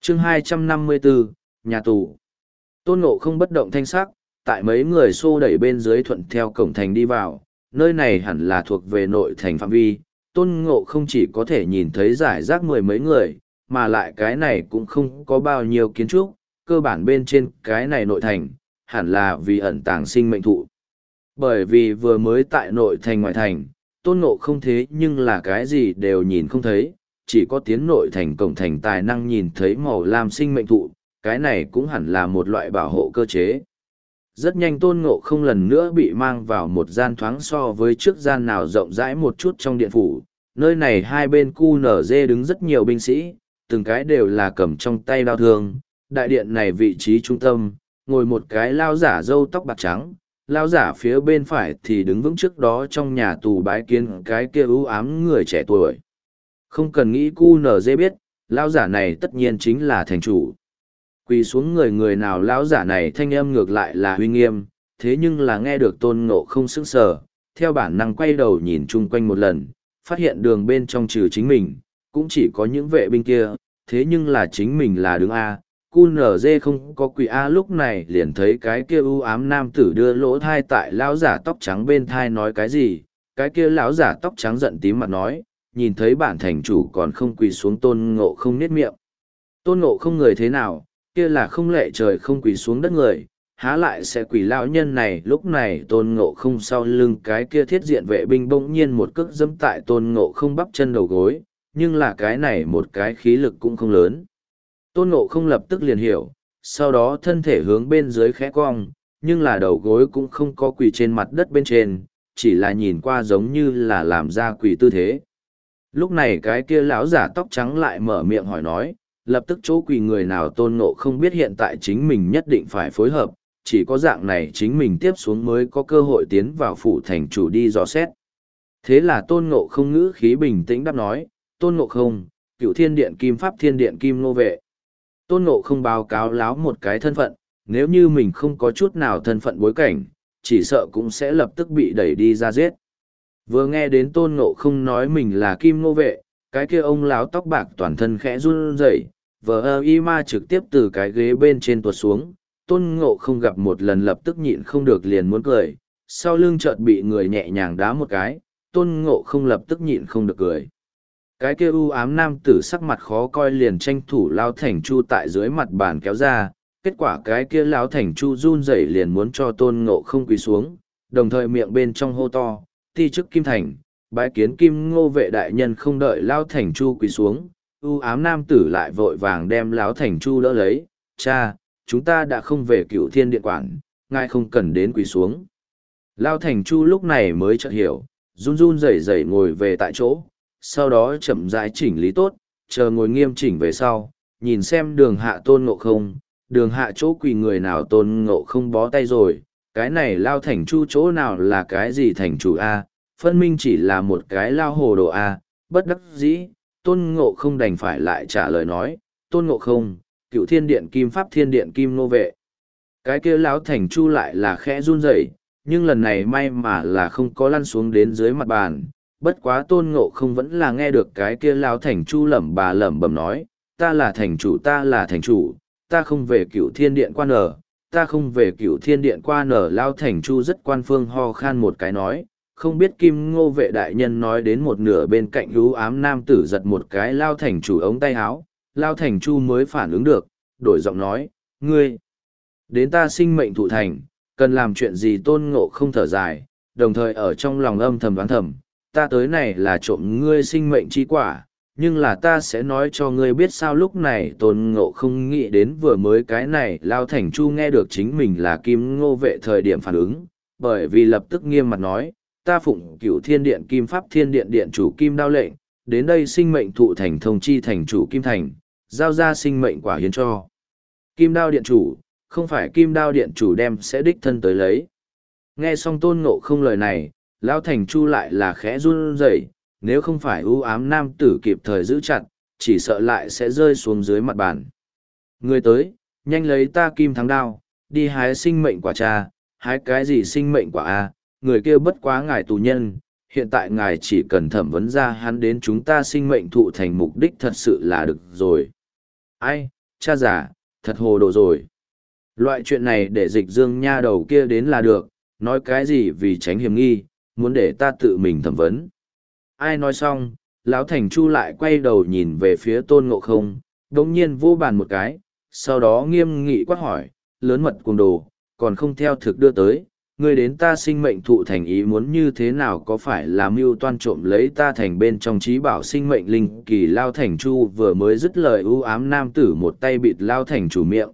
chương 254, nhà tù. Tôn Ngộ không bất động thanh sắc, tại mấy người xô đẩy bên dưới thuận theo cổng thành đi vào, nơi này hẳn là thuộc về nội thành phạm vi. Tôn Ngộ không chỉ có thể nhìn thấy rải rác mười mấy người, mà lại cái này cũng không có bao nhiêu kiến trúc, cơ bản bên trên cái này nội thành, hẳn là vì ẩn tàng sinh mệnh thụ. Bởi vì vừa mới tại nội thành ngoại thành, Tôn Ngộ không thế nhưng là cái gì đều nhìn không thấy, chỉ có tiến nội thành cổng thành tài năng nhìn thấy màu lam sinh mệnh thụ, cái này cũng hẳn là một loại bảo hộ cơ chế. Rất nhanh Tôn Ngộ không lần nữa bị mang vào một gian thoáng so với trước gian nào rộng rãi một chút trong điện phủ, nơi này hai bên QNZ đứng rất nhiều binh sĩ, từng cái đều là cầm trong tay đao thương. Đại điện này vị trí trung tâm, ngồi một cái lao giả râu tóc bạc trắng, lao giả phía bên phải thì đứng vững trước đó trong nhà tù bái kiến cái kia ưu ám người trẻ tuổi. Không cần nghĩ QNZ biết, lao giả này tất nhiên chính là thành chủ. Quỳ xuống người nào lão giả này thanh âm ngược lại là uy nghiêm, thế nhưng là nghe được Tôn Ngộ không sững sờ, theo bản năng quay đầu nhìn chung quanh một lần, phát hiện đường bên trong trừ chính mình, cũng chỉ có những vệ binh kia, thế nhưng là chính mình là đứng A, QNZ không có quỳ A. Lúc này liền thấy cái kia ưu ám nam tử đưa lỗ thai tại lão giả tóc trắng bên thai nói cái gì, cái kia lão giả tóc trắng giận tím mặt nói, nhìn thấy bản thành chủ còn không quỳ xuống. Tôn Ngộ không niết miệng. Tôn Ngộ không người thế nào, kia là không lệ trời không quỳ xuống đất người, há lại sẽ quỳ lão nhân này. Lúc này Tôn Ngộ không sau lưng cái kia thiết diện vệ binh bỗng nhiên một cước dẫm tại Tôn Ngộ không bắp chân đầu gối, nhưng là cái này một cái khí lực cũng không lớn. Tôn Ngộ không lập tức liền hiểu, sau đó thân thể hướng bên dưới khẽ cong, nhưng là đầu gối cũng không có quỳ trên mặt đất bên trên, chỉ là nhìn qua giống như là làm ra quỳ tư thế. Lúc này cái kia lão giả tóc trắng lại mở miệng hỏi nói, lập tức chỗ quỳ người nào Tôn Ngộ không biết hiện tại chính mình nhất định phải phối hợp, chỉ có dạng này chính mình tiếp xuống mới có cơ hội tiến vào phủ thành chủ đi dò xét. Thế là Tôn Ngộ không ngữ khí bình tĩnh đáp nói, Tôn Ngộ không, Cựu Thiên Điện Kim Pháp Thiên Điện Kim Nô Vệ. Tôn Ngộ không báo cáo láo một cái thân phận, nếu như mình không có chút nào thân phận bối cảnh, chỉ sợ cũng sẽ lập tức bị đẩy đi ra giết. Vừa nghe đến Tôn Ngộ không nói mình là Kim Nô Vệ, cái kia ông láo tóc bạc toàn thân khẽ run rẩy, vờ y ma trực tiếp từ cái ghế bên trên tuột xuống. Tôn Ngộ không gặp một lần lập tức nhịn không được liền muốn cười, sau lưng chợt bị người nhẹ nhàng đá một cái, Tôn Ngộ không lập tức nhịn không được cười. Cái kia u ám nam tử sắc mặt khó coi liền tranh thủ lao thành chu tại dưới mặt bàn kéo ra, kết quả cái kia lao thành chu run rẩy liền muốn cho Tôn Ngộ không quỳ xuống, đồng thời miệng bên trong hô to, ti chức Kim Thành, bái kiến Kim Ngô Vệ đại nhân. Không đợi lao thành chu quỳ xuống, u ám nam tử lại vội vàng đem lão thành chu đỡ lấy, cha, chúng ta đã không về Cựu Thiên Điện quản, ngài không cần đến quỳ xuống. Lao thành chu lúc này mới chợt hiểu, run run rẩy rẩy ngồi về tại chỗ, sau đó chậm rãi chỉnh lý tốt, chờ ngồi nghiêm chỉnh về sau, nhìn xem đường hạ Tôn Ngộ không, đường hạ chỗ quỳ người nào Tôn Ngộ không bó tay rồi, cái này lao thành chu chỗ nào là cái gì thành chủ A, phân minh chỉ là một cái lao hồ đồ A. Bất đắc dĩ, Tôn Ngộ không đành phải lại trả lời nói, Tôn Ngộ không, Cựu Thiên Điện Kim Pháp Thiên Điện Kim Nô Vệ. Cái kia lão thành chu lại là khẽ run rẩy, nhưng lần này may mà là không có lăn xuống đến dưới mặt bàn. Bất quá Tôn Ngộ không vẫn là nghe được cái kia lão thành chu lẩm bẩm nói, ta là thành chủ, ta là thành chủ, ta không về Cựu Thiên Điện qua nở, ta không về Cựu Thiên Điện qua nở. Lão thành chu rất quan phương ho khan một cái nói, không biết Kim Ngô Vệ đại nhân nói đến một nửa, bên cạnh u ám nam tử giật một cái Lão thành chủ ống tay áo, Lão thành chu mới phản ứng được, đổi giọng nói, ngươi đến ta sinh mệnh thụ thành, cần làm chuyện gì? Tôn Ngộ không thở dài, đồng thời ở trong lòng âm thầm đoán thầm, ta tới này là trộm ngươi sinh mệnh chi quả, nhưng là ta sẽ nói cho ngươi biết sao. Lúc này Tôn Ngộ không nghĩ đến vừa mới cái này Lao Thành Chu nghe được chính mình là Kim Ngô Vệ thời điểm phản ứng, bởi vì lập tức nghiêm mặt nói, ta phụng Cựu Thiên Điện Kim Pháp Thiên Điện Điện chủ Kim Đao lệnh, đến đây sinh mệnh thụ thành thông chi thành chủ Kim Thành, giao ra sinh mệnh quả hiến cho Kim Đao Điện chủ, không phải Kim Đao Điện chủ đem sẽ đích thân tới lấy. Nghe xong Tôn Ngộ không lời này, Lão Thành Chu lại là khẽ run rẩy, nếu không phải ưu ám nam tử kịp thời giữ chặt, chỉ sợ lại sẽ rơi xuống dưới mặt bàn. Người tới, nhanh lấy ta Kim Thắng Đao, đi hái sinh mệnh quả cha. Hái cái gì sinh mệnh quả a? Người kia bất quá ngài tù nhân, hiện tại ngài chỉ cần thẩm vấn ra hắn đến chúng ta sinh mệnh thụ thành mục đích thật sự là được rồi. Ai, cha giả, thật hồ đồ rồi. Loại chuyện này để Dịch Dương nha đầu kia đến là được, nói cái gì vì tránh hiểm nghi, muốn để ta tự mình thẩm vấn. Ai nói xong, lão Thành Chu lại quay đầu nhìn về phía Tôn Ngộ Không, đống nhiên vô bàn một cái, sau đó nghiêm nghị quát hỏi, lớn mật cuồng đồ, còn không theo thực đưa tới, ngươi đến ta sinh mệnh thụ thành ý muốn như thế nào, có phải là mưu toan trộm lấy ta thành bên trong trí bảo sinh mệnh linh kỳ. Lao Thành Chu vừa mới dứt lời, ưu ám nam tử một tay bịt Lao Thành Chủ miệng,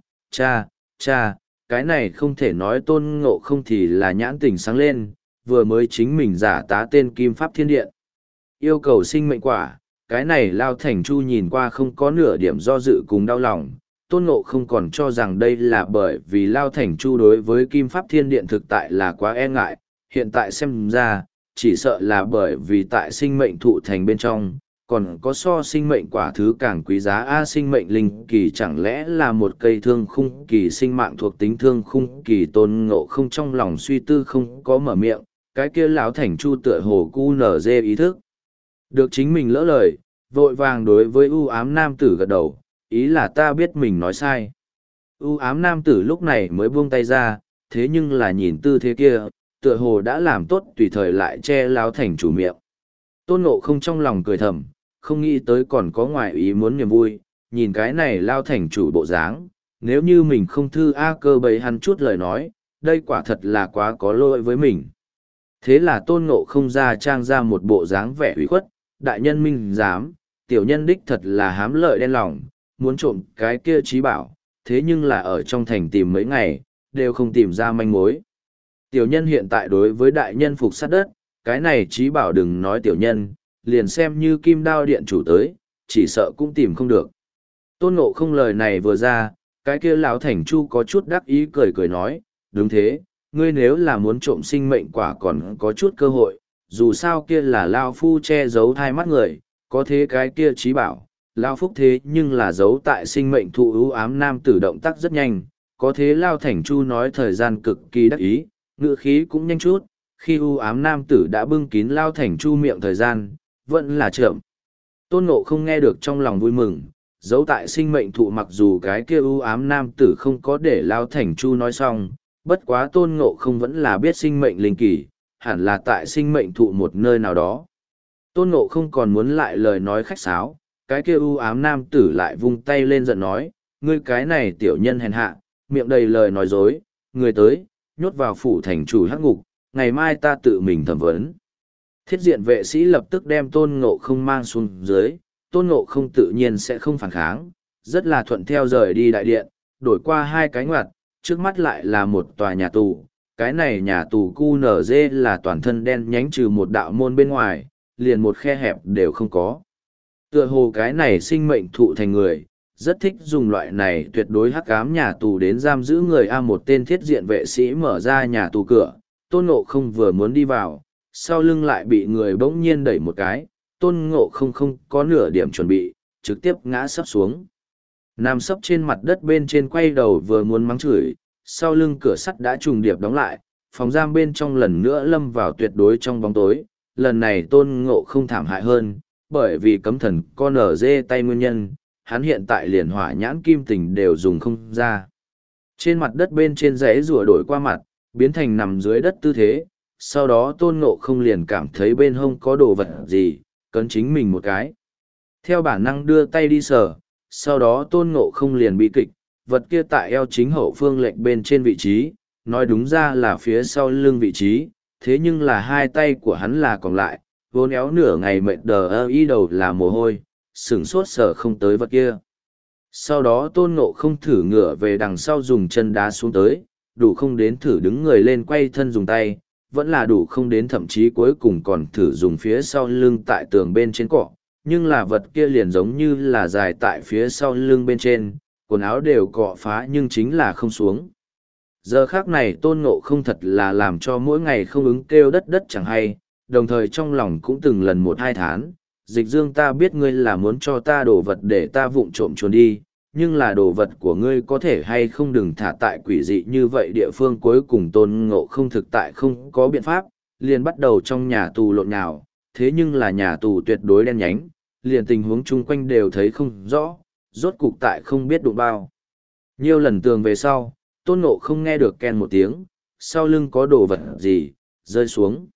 cha, cái này không thể nói. Tôn Ngộ Không thì là nhãn tình sáng lên, vừa mới chính mình giả tá tên Kim Pháp Thiên Điện, yêu cầu sinh mệnh quả, cái này Lao Thành Chu nhìn qua không có nửa điểm do dự cùng đau lòng. Tôn Ngộ Không còn cho rằng đây là bởi vì Lao Thành Chu đối với Kim Pháp Thiên Điện thực tại là quá e ngại, hiện tại xem ra, chỉ sợ là bởi vì tại sinh mệnh thụ thành bên trong, còn có so sinh mệnh quả thứ càng quý giá. Sinh mệnh linh kỳ chẳng lẽ là một cây thương khung kỳ, sinh mạng thuộc tính thương khung kỳ. Tôn Ngộ Không trong lòng suy tư không có mở miệng, cái kia lão Thành Chu tựa hồ cu nở dê ý thức được chính mình lỡ lời, vội vàng đối với ưu ám nam tử gật đầu, ý là ta biết mình nói sai. Ưu ám nam tử lúc này mới buông tay ra, thế nhưng là nhìn tư thế kia, tựa hồ đã làm tốt tùy thời lại che Lão Thành Chủ miệng. Tôn Ngộ Không trong lòng cười thầm, không nghĩ tới còn có ngoại ý muốn niềm vui, nhìn cái này Lão Thành Chủ bộ dáng, nếu như mình không thư cơ bấy hắn chút lời nói, đây quả thật là quá có lỗi với mình. Thế là Tôn Ngộ Không ra trang ra một bộ dáng vẻ ủy khuất, đại nhân minh dám, tiểu nhân đích thật là hám lợi đen lòng, muốn trộm cái kia trí bảo, thế nhưng là ở trong thành tìm mấy ngày, đều không tìm ra manh mối. Tiểu nhân hiện tại đối với đại nhân phục sát đất, cái này trí bảo đừng nói tiểu nhân, liền xem như Kim Đao Điện chủ tới, chỉ sợ cũng tìm không được. Tôn Ngộ Không lời này vừa ra, cái kia lão Thành Chu có chút đắc ý cười cười nói, đúng thế, ngươi nếu là muốn trộm sinh mệnh quả còn có chút cơ hội, dù sao kia là Lao Phu che giấu hai mắt người, có thế cái kia trí bảo, Lao Phúc thế nhưng là giấu tại sinh mệnh thụ. ưu ám nam tử động tác rất nhanh, có thế Lao Thành Chu nói thời gian cực kỳ đắc ý, ngữ khí cũng nhanh chút, khi ưu ám nam tử đã bưng kín Lao Thành Chu miệng thời gian, vẫn là chậm. Tôn Ngộ Không nghe được trong lòng vui mừng, giấu tại sinh mệnh thụ, mặc dù cái kia ưu ám nam tử không có để Lao Thành Chu nói xong, bất quá Tôn Ngộ Không vẫn là biết sinh mệnh linh kỳ, hẳn là tại sinh mệnh thụ một nơi nào đó. Tôn Ngộ Không còn muốn lại lời nói khách sáo, cái kia ưu ám nam tử lại vung tay lên giận nói, ngươi cái này tiểu nhân hèn hạ, miệng đầy lời nói dối, người tới, nhốt vào phủ thành chủ hắc ngục, ngày mai ta tự mình thẩm vấn. Thiết diện vệ sĩ lập tức đem Tôn Ngộ Không mang xuống dưới, Tôn Ngộ Không tự nhiên sẽ không phản kháng, rất là thuận theo rời đi đại điện, đổi qua hai cái ngoặt, trước mắt lại là một tòa nhà tù. Cái này nhà tù QNZ là toàn thân đen nhánh trừ một đạo môn bên ngoài, liền một khe hẹp đều không có. Tựa hồ cái này sinh mệnh thụ thành người, rất thích dùng loại này tuyệt đối hắc ám nhà tù đến giam giữ người. Một tên thiết diện vệ sĩ mở ra nhà tù cửa, Tôn Ngộ Không vừa muốn đi vào, sau lưng lại bị người bỗng nhiên đẩy một cái, Tôn Ngộ Không không có nửa điểm chuẩn bị, trực tiếp ngã sấp xuống. Nằm sấp trên mặt đất bên trên, quay đầu vừa muốn mắng chửi, sau lưng cửa sắt đã trùng điệp đóng lại, phòng giam bên trong lần nữa lâm vào tuyệt đối trong bóng tối. Lần này Tôn Ngộ Không thảm hại hơn, bởi vì cấm thần con ở dê tay nguyên nhân, hắn hiện tại liền hỏa nhãn kim tình đều dùng không ra. Trên mặt đất bên trên rẽ rùa đổi qua mặt, biến thành nằm dưới đất tư thế, sau đó Tôn Ngộ Không liền cảm thấy bên hông có đồ vật gì, cấn chính mình một cái. Theo bản năng đưa tay đi sờ, sau đó Tôn Ngộ Không liền bị kịch, vật kia tại eo chính hậu phương lệch bên trên vị trí, nói đúng ra là phía sau lưng vị trí, thế nhưng là hai tay của hắn là còn lại, vốn éo nửa ngày mệt đờ y đầu là mồ hôi, sửng sốt sờ không tới vật kia. Sau đó Tôn Ngộ Không thử ngửa về đằng sau dùng chân đá xuống tới, đủ không đến thử đứng người lên quay thân dùng tay, vẫn là đủ không đến, thậm chí cuối cùng còn thử dùng phía sau lưng tại tường bên trên cọ, nhưng là vật kia liền giống như là dài tại phía sau lưng bên trên, quần áo đều cọ phá nhưng chính là không xuống. Giờ khác này Tôn Ngộ Không thật là làm cho mỗi ngày không ứng kêu đất đất chẳng hay, đồng thời trong lòng cũng từng lần một hai thán, Dịch Dương, ta biết ngươi là muốn cho ta đồ vật để ta vụng trộm trốn đi, nhưng là đồ vật của ngươi có thể hay không đừng thả tại quỷ dị như vậy địa phương. Cuối cùng Tôn Ngộ Không thực tại không có biện pháp, liền bắt đầu trong nhà tù lộn nhào, thế nhưng là nhà tù tuyệt đối đen nhánh, liền tình huống chung quanh đều thấy không rõ, rốt cục tại không biết đụng bao. Nhiều lần tường về sau, tôn ngộ không nghe được ken một tiếng, sau lưng có đồ vật gì, rơi xuống.